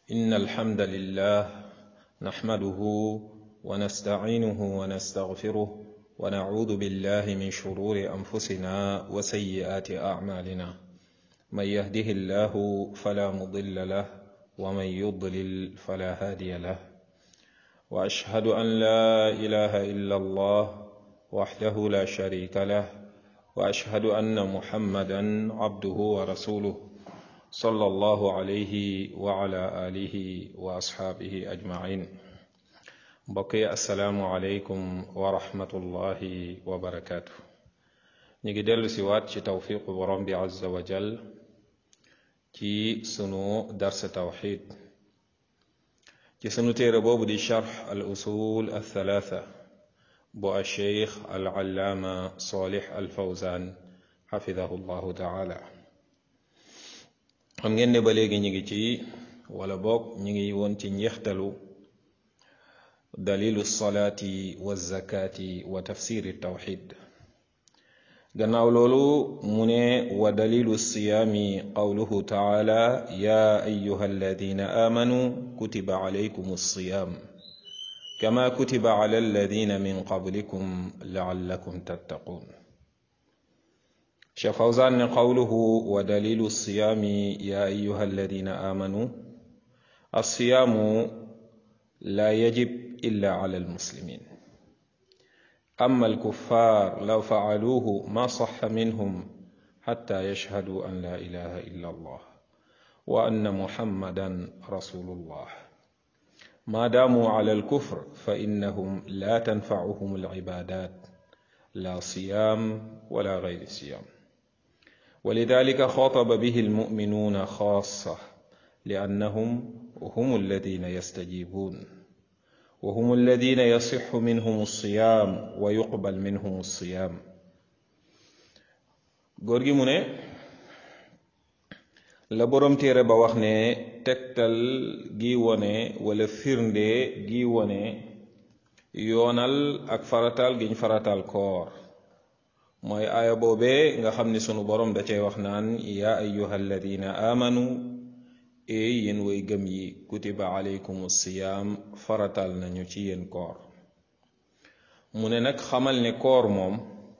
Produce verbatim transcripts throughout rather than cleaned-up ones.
إن الحمد لله نحمده ونستعينه ونستغفره ونعوذ بالله من شرور أنفسنا وسيئات أعمالنا من يهده الله فلا مضل له ومن يضلل فلا هادي له وأشهد أن لا إله إلا الله وحده لا شريك له وأشهد أن محمدا عبده ورسوله صلى الله عليه وعلى آله وأصحابه أجمعين بقي السلام عليكم ورحمة الله وبركاته نيجي ديلو سيوات ci توفيق borom bi azza wa jal ci sunu dars tawhid ci sunu téere boobu di sharh al usul al thalatha bu al sheikh al allama salih al fawzan xafidahu llahu taala xam ngeen ne ba léegi ñi ngi ci wala boog ñi ngi woon ci njeextalu dalilu salaati wa zakati wa tafsiri tawxid gannaaw loolu mu ne wa dalilu siyaami qawluhu taala ya ayuha alladina amanu kutiba alaykum alsiyam kama kutiba ala alladina min qablikum laallakum tattaqun Cheikh Fawzan ne qawluhu wa dalilu siyaami ya ayuha alladina amanu alsiyaamu la yajib illa ala almuslimin amma alkuffar law faaluuhu ma saxa minhum xatta yashhadu an la ilaha illa allah wa anna muhammadan rasulullah ma daamuu ala alkufr fa innahum la tanfacuhum alcibadat la siyam wala gayri siyam ولذلك خاطب به المؤمنون خاصة لأنهم هم الذين يستجيبون وهم الذين يصح منهم الصيام ويقبل منهم الصيام غورغي موني لا بروم تيرé با wax ne tektal gi wone wala firnde gi wone yoonal ak faratal giñ faratal koor mooy aaya boobee nga xam ni sunu borom da cay wax naan yaa ayyuha alladina amanu e yéen way gëm yi kutiba alaykum siyaam faratal nañu ci yéen koor mu ne nag xamal ne koor moom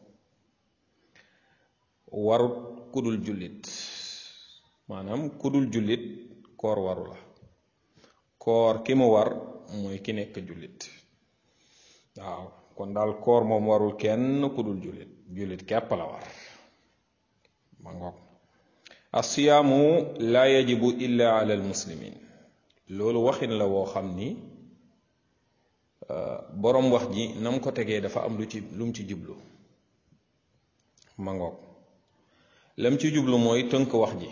warut kudul jullit maanaam kudul jullit koor waru la koor ki mu war mooy ki nekk jullit waaw kon daal koor moom warul kenn kudul jullit jullit képp la war ma ngoog asiyaamu laa yajibu illa ala almuslimin loolu waxin la woo xam ni boroom wax ji nam ko tegee dafa am lu ci lu mu ci jublu ma ngoog lam ci jublu mooy tënk wax ji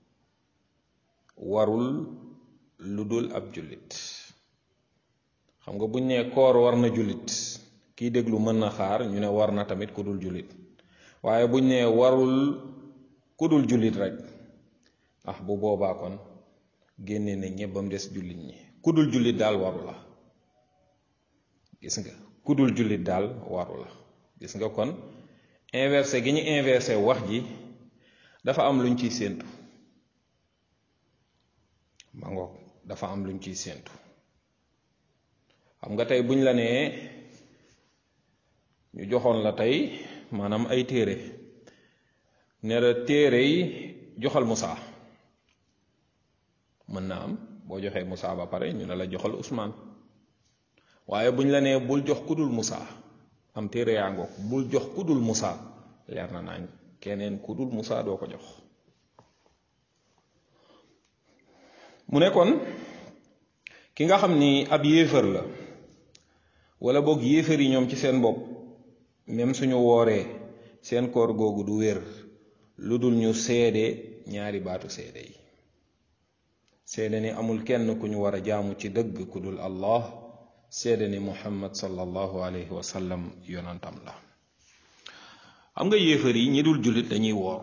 warul lu dul ab jullit xam nga buñ nee koor war na jullit kiy déglu mën na xaar ñu ne war na tamit ku dul jullit waaye buñ nee warul ku dul jullit rek ah bu boobaa kon génne na ñépp bam des jullit ñi ku dul jullit daal waru la gis nga ku dul jullit daal waru la gis nga kon inversé gi ñu inversé wax ji dafa am luñ ciy séentu ma ngoog dafa am luñ ciy séentu xam nga tey buñ la nee ñu joxoon la tey maanaam ay téere ne la téere yi joxal Musaa mën na am boo joxee Musaa ba pare ñu ne la joxal Usmaan waaye buñ la nee bul jox kudul Musaa am téere yaa ngoog bul jox kudul Musaa leer na nañ keneen kudul Musaa doo ko jox mu ne kon ki nga xam ni ab yéefar la wala boog yéefar yi ñoom ci seen bopp même suñu wooree seen koor googu du wér lu dul ñu seede ñaari baatu seede yi seede ni amul kenn ku ñu war a jaamu ci dëgg ku dul allah seede ni muhammad sallallahu alayhi wa sallam yonantam la xam nga yéefar yi ñi dul jullit dañuy woor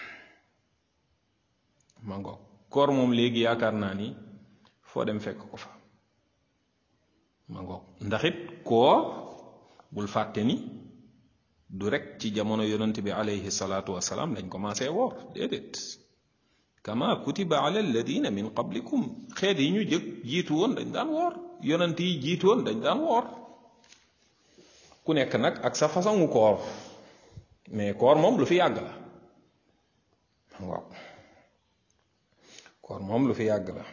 ma ngoog koor moom léegi yaakaar naa ni foo dem fekk ko fa ma ngoog ndax it koor bul fàtte ni du rek ci jamono yonent bi alayhi salaatu wasalaam lañ commencé woor déedéet kama kutiba ala alladina min qablikum xeet yi ñu jëkk jiitu woon dañ daan woor yonent yi jiitu woon dañ daan woor ku nekk nag ak sa façon koor mais koor moom lu fi yàgg la waaw koor moom lu fi yàgg la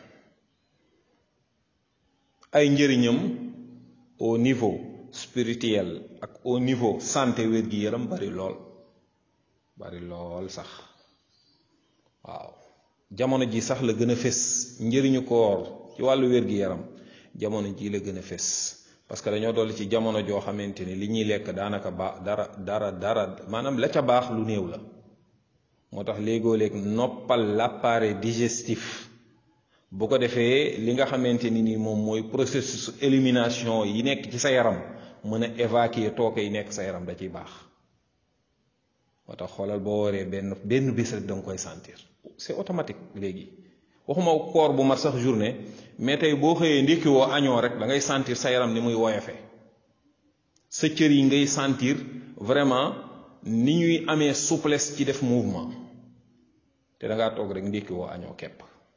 ay njëriñam au niveau spirituel ak au niveau santé wér-gi-yaram bari lool bari lool sax waaw jamono ji sax la gën a fés njëriñu koor ci wàllu wér-gi-yaram jamono ji la gën a fés parce que dañoo dolli ci jamono joo xamante ni li ñuy lekk daanaka baax dara dara dara maanaam la ca baax lu néew la moo tax léegoo léeg noppal l'appareil digestif bu ko defee li nga xamante ni ni moom mooy processus élimination yi nekk ci sa yaram mën a évacuer tooke yi nekk sa yaram da ciy baax moo tax xoolal boo waree benn benn bés rek da nga koy sentir c'est automatique léegi waxuma koor bu mat sax journée mais tey boo xëyee ndékki woo añoo rek da ngay sentir sa yaram ni muy woyofe sa cër yi ngay sentir vraiment ni ñuy amee souplesse ci def mouvement te da ngaa toog rek ndékki woo añoo kepp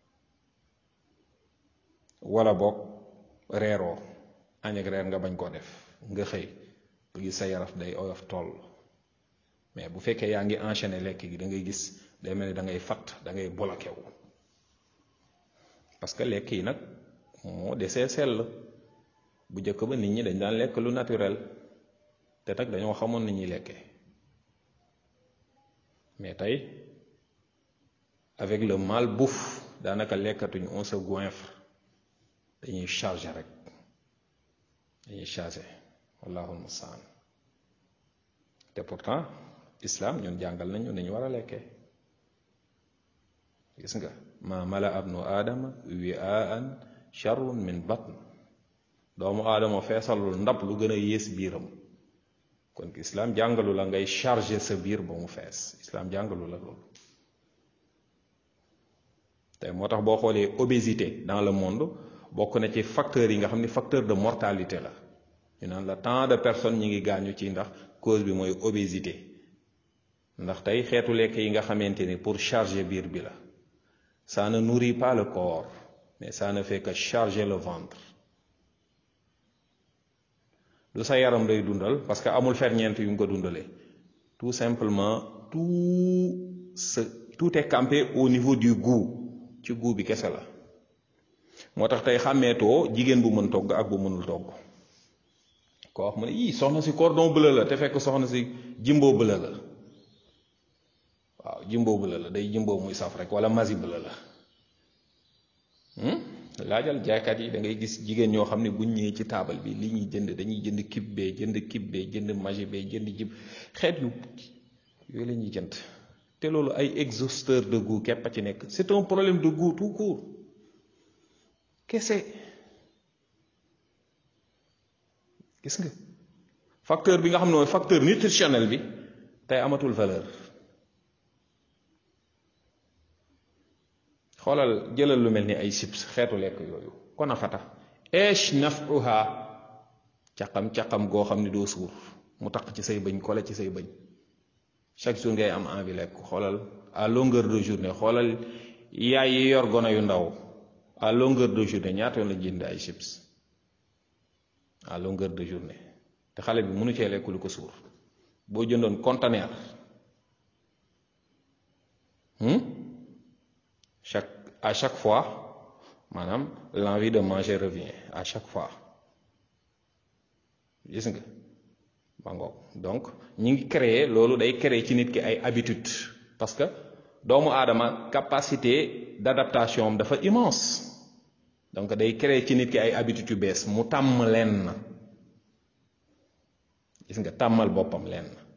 wala boog reeroo añ ak reer nga bañ koo def nga xëy ba gis sa yaram day oyof toll mais bu fekkee yaa ngi enchaîner lekk gi da ngay gis day mel ni da ngay fatt da ngay bloqué wu parce que lekk yi nag moo desee sell bu njëkk ba nit ñi dañ daan lekk lu naturel te nag dañoo xamoon ni ñuy lekkee mais tey avec le malbouffe daanaka lekkatuñ on se goinfre dañuy charger rek dañuy charger wallahul mustaan te pourtant islam ñun jàngal nañu ni ñu war a lekkee gis nga ma mala abnu aadama wi'aan sharrun min batn doomu aadama feesalul ndab lu gën a yées biiram kon islam jàngalu la ngay charger sa biir ba mu fees islam jàngalu la loolu te moo tax boo xoolee obésité dans le monde bokk na ci facteurs yi nga xam ni facteur de mortalité la ñu naan la tant de personnes ñi ngi gaañu ci ndax cause bi mooy obésité ndax tey xeetu lekk yi nga xamante ni pour charger biir bi la ça ne nourrit pas le corps mais ça ne fait que charger le ventre lu sa yaram lay dundal parce que amul ferñeent yu nga ko dundalee tout simplement tout ce tout est campé au niveau du goût ci goût bi kese la moo tax tey xàmmeetoo jigéen bu mën togg ak bu mënul togg ko wax mu ne yii soxna si cordon bleu la te fekk soxna si jimbo bleu la waaw jimbo bleu la day jimbo muy saf rek wala masi bleu la laajal jaaykat yi da ngay gis jigéen ñoo xam ne buñ ñëwee ci taabal bi li ñuy jënd dañuy jënd kib bee jënd kib bee jënd magi bee jënd jib xeet yu yooyu la ñuy jënd te loolu ay exhausteur de goût képp a ci nekk c'est un problème de goût tout court kese gis nga facteur bi nga xam ne mooy facteur nutritionnel bi tey amatul valeur xoolal jëlal lu mel ni ay chips xeetu lekk yooyu kon a fata eesh naf'uha caqam caqam goo xam ni doo suur mu taq ci say bëñ kole ci say bëñ chaque jour ngay am envie lekk xoolal à longueur de journée xoolal yaay yi yor gone yu ndaw à longueur de journée ñaata yoon la jënd ay chips à longueur de journée te xale bi mënu cee lekk lu ko suur boo jëndoon conteneur chaque à chaque fois maanaam l'envie de manger revient à chaque fois gis nga ba ngoog donc ñi ngi créer loolu day créer ci nit ki ay habitudes parce que doomu aadama capacité d'adaptation am dafa immense donc day créer ci nit ki ay habitudes yu bees mu tàmm leen na gis nga tàmmal boppam leen na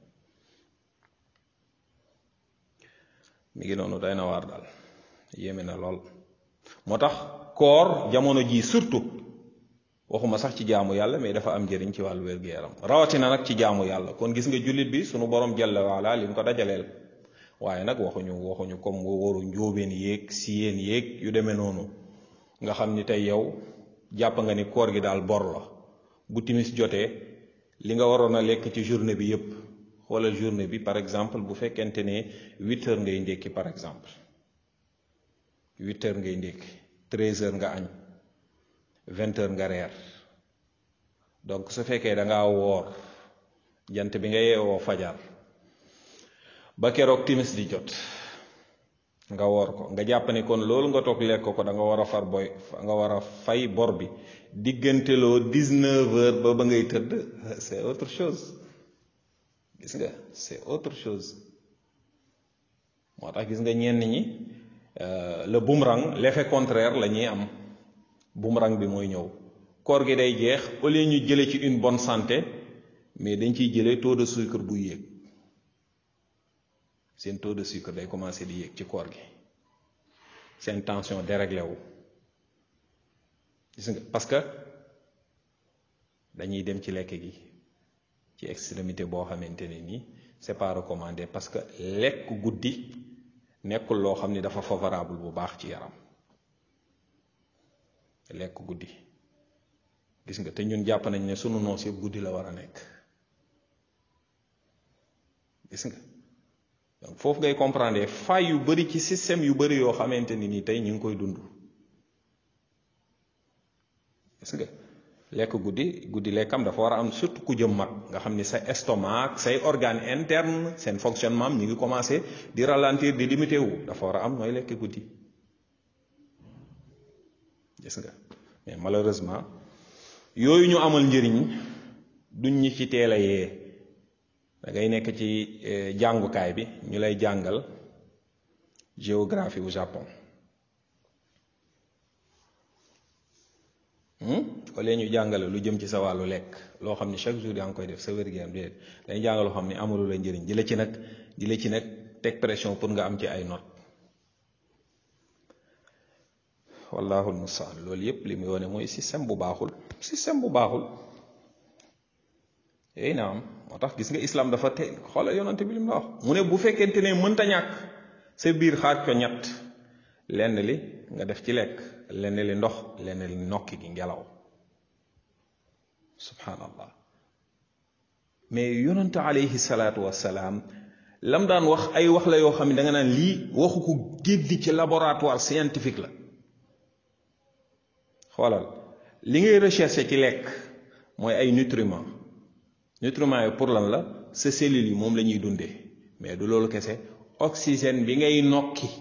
mi ngi noonu day na waar daal yéeme na lool moo tax koor jamono ji surtout waxuma sax ci jaamu yàlla mais dafa am njëriñ ci wàllu wér-gu-yaram rawatina nag ci jaamu yàlla kon gis nga jullit bi sunu borom jalla waala li mu ko dajaleel waaye nag waxuñu waxuñu comme waru njóobeen yéeg siyeen yéeg yu demee noonu nga xam ni tey yow jàpp nga ni koor gi daal bor la bu timis jotee li nga waroon a lekk ci journée bi yépp xoolal journée bi par exemple bu fekkente ne huit heures ngay ndékki par exemple huit heures ngay ndékki treize heures nga añ vingt heures nga reer donc su fekkee da ngaa woor jant bi nga yeewoo fajar ba keroog timis di jot nga woor ko nga jàpp ne kon loolu nga toog lekk ko da nga war a far boy nga war a fay bor bi digganteloo dix-neuf heures ba ba ngay tëdd c'est autre chose gis nga c'est autre chose moo tax gis nga ñenn ñi le boomerang l'effet contraire la ñuy am boomerang bi mooy ñëw koor gi day jeex au lieu ñu jële ci une bonne santé mais dañ ciy jëlee taux de sucre bu yéeg seen taux de sucre day commencer di yéeg ci koor gi seen tension déréglé wu gis nga parce que dañuy dem ci lekk gi ci extrémité boo xamante ne nii c'est pas recommandé parce que lekk guddi nekkul loo xam ni dafa favorable bu baax ci yaram lekk guddi gis nga te ñun jàpp nañ ne sunu noos yëpp guddi la war a nekk gis nga donc foofu ngay comprendre failles yu bari ci système yu bari yoo xamante ni nii tey ñu ngi koy dund gis nga lekk guddi guddi lekkam dafa war a am surtout ku jëm mag nga xam ni sa estomac say organes internes seen fonctionnement ñu ngi commencé di ralentir di limité wu dafa war a am nooy lekk guddi gis nga mais malheureusement yooyu ñu amal njëriñ duñ ñi ci teel a yee da ngay nekk ci jàngukaay bi ñu lay jàngal géographie wu Japon wala ñu jàngale lu jëm ci sa wàllu lekk loo xam ni chaque jour yaa ngi koy def sa wér-gu-yaram déedéet dañuy jàngal loo xam ni amalu la njëriñ di la ci nag di la ci nag teg pression pour nga am ci ay notes wallaahu almustaan loolu yépp li muy wone mooy système bu baaxul système bu baaxul yéy na am moo tax gis nga islam dafa te xoolal yonante bi li mu la wax mu ne bu fekkente ne mënta ñàkk sa biir xaaj ko ñett lenn li nga def ci lekk lenn li ndox lenn li nokki gi ngelaw subhanallah mais yonante alayhi salaatu wassalaam lam daan wax ay wax la yoo xam ne da nga naan lii waxu ko génn ci laboratoire scientifique la xoolal li ngay recherche ci lekk mooy ay nutriments nutriments yi pour lan la sa cellules yi moom la ñuy dundee mais du loolu kese oxygène bi ngay nokki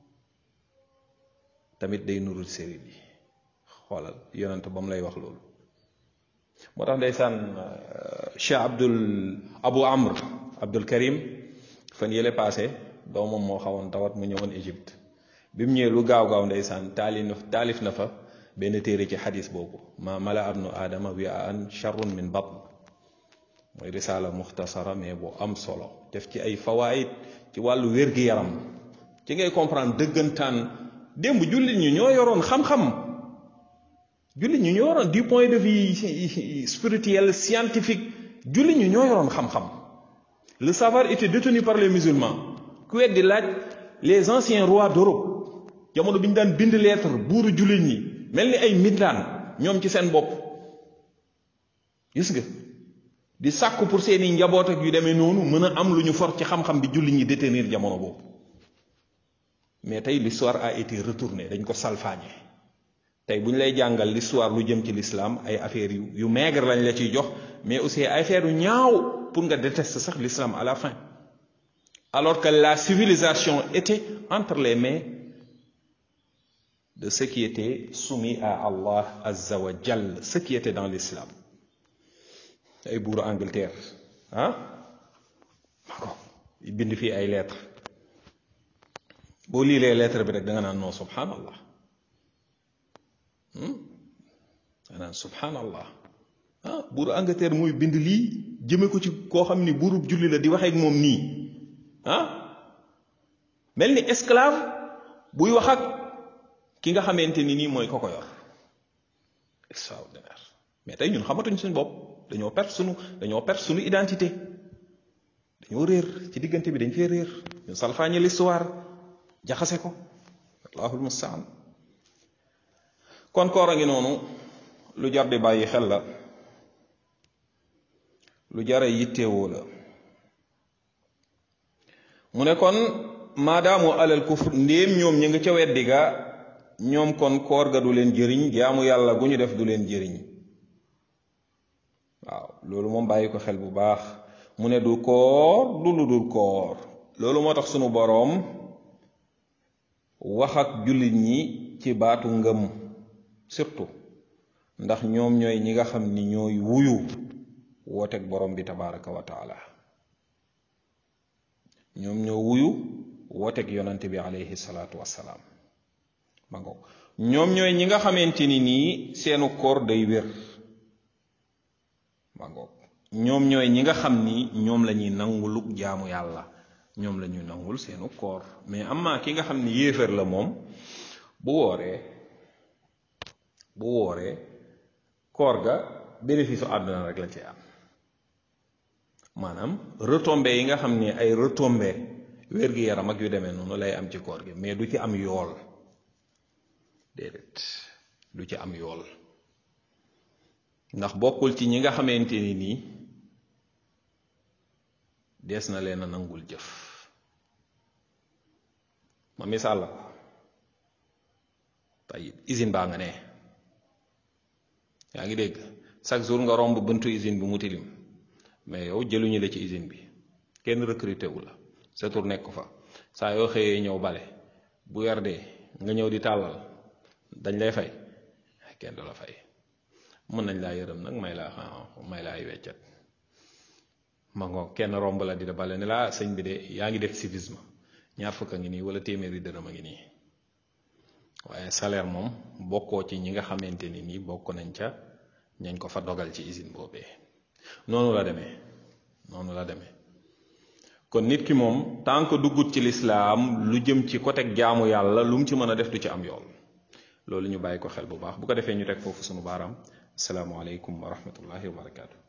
tamit day nurul cellules yi xoolal yonent ba mu lay wax loolu moo tax ndeysaan Cheikh Abdul Abu Amr Abdul Karim fan yële passé doomam moo xawoon tawat mu ñëwoon Égypte bi mu ñëwee lu gaaw gaaw ndeysaan taalif taalif na fa benn téere ci xadis boobu ma mala abnu aadama wi an charrun min batn mooy risaala muxtasara mais bu am solo def ci ay fawaayid ci wàllu wér-gi-yaram ci ngay comprendre dëggantaan démb jullit ñu ñoo yoroon xam-xam jullit ñu ñoo yoroon du point de vue spirituel scientifique jullit ñu ñoo yoroon xam-xam le savoir était détenu par les musulmans ku weddi laaj les anciens rois d'Europe jamono bi ñu daan bind lettre buuru jullit ñi mel ni ay mindaan ñoom ci seen bopp gis nga di sàkku pour seeni njaboot ak yu demee noonu mën a am lu ñu for ci xam-xam bi jullit ñi détenir jamono boobu mais tey l'histoire a été retournée dañ ko salfaañe tey bu ñu lay jàngal l'histoire lu jëm ci l'islam ay affaires yu yu maigre lañ la ciy jox mais aussi ay affaires yu ñaaw pour nga détester sax l'islam à la fin alors que la civilisation était entre les mains de ceux qui étaient soumis à Allah azza wa jall ceux qui étaient dans l'islam ay buuru Angleterre ah bind fii ay lettres boo liilee lettre bi rek da nga naan non subhanallah da nga naan subhanallah ah buuru Angleterre mooy bind lii jëme ko ci koo xam ni buurub julli la di waxee ak moom nii ah mel ni esclave buy wax ak ki nga xamante ni nii mooy ko ko yor extraordinaire mais tey ñun xamatuñ suñu bopp dañoo perte suñu dañoo perte suñu identité dañoo réer ci diggante bi dañ fee réer ñu salfaañe l'histoire jaxase ko allahul mustaan kon koor a ngi noonu lu jar di bàyyi xel la lu jara yittewoo la mu ne kon maadaamu alal kufr ndéem ñoom ñi nga ca weddi ga ñoom kon koor ga du leen jëriñ jaamu yàlla gu ñu def du leen jëriñ waaw loolu moom bàyyi ko xel bu baax mu ne du koor du lu dul koor loolu moo tax sunu boroom wax ak jullit ñi ci baatu ngëm surtout ndax ñoom ñooy ñi nga xam ni ñooy wuyu wooteeg borom bi tabaraka wa taala ñoom ñoo wuyu wooteeg yonante bi alayhi salaatu wassalaam ma ngo ñoom ñooy ñi nga xamante ni nii seenu koor day wér ma ngo ñoom ñooy ñi nga xam ni ñoom la ñuy nanguluk jaamu yàlla ñoom la ñuy nangul seenu koor mais amma ki nga xam ni yéefar la moom bu wooree bu wooree koor ga bénéfice u àdduna rek la ci am maanaam retombées yi nga xam ni ay retombées wér-gi-yaram ak yu demee noonu lay am ci koor gi mais du ci am yool déedéet du ci am yool ndax bokkul ci ñi nga xamante ni nii dees na leen a nangul jëf ma misaal la tayib usine baa nga ne yaa ngi dégg chaque jour nga romb buntu usine bi mu tilim mais yow jëluñu la ci usine bi kenn recruté wu la sa tur nekk fa saa yoo xëyee ñëw bale bu weer dee nga ñëw di tàllal dañ lay fay kenn du la fay mën nañ laa yërëm nag may laa may laa ay weccat ma ngoo kenn romb la di da bale ne laa sëñ bi de yaa ngi def civisme ñaar fukk a ngi nii wala téeméeri dërëm a ngi nii waaye salaire moom bokkoo ci ñi nga xamante ni nii bokk nañ ca ñañ ko fa dogal ci usine boobee noonu la demee noonu la demee kon nit ki moom tant que duggut ci lislaam lu jëm ci côté jaamu yàlla lu mu ci mën a def du ci am yool loolu ñu bàyyi ko xel bu baax bu ko defee ñu teg foofu sunu baaraam asalaamualeykum wa rahmatullahi wa barakaatu.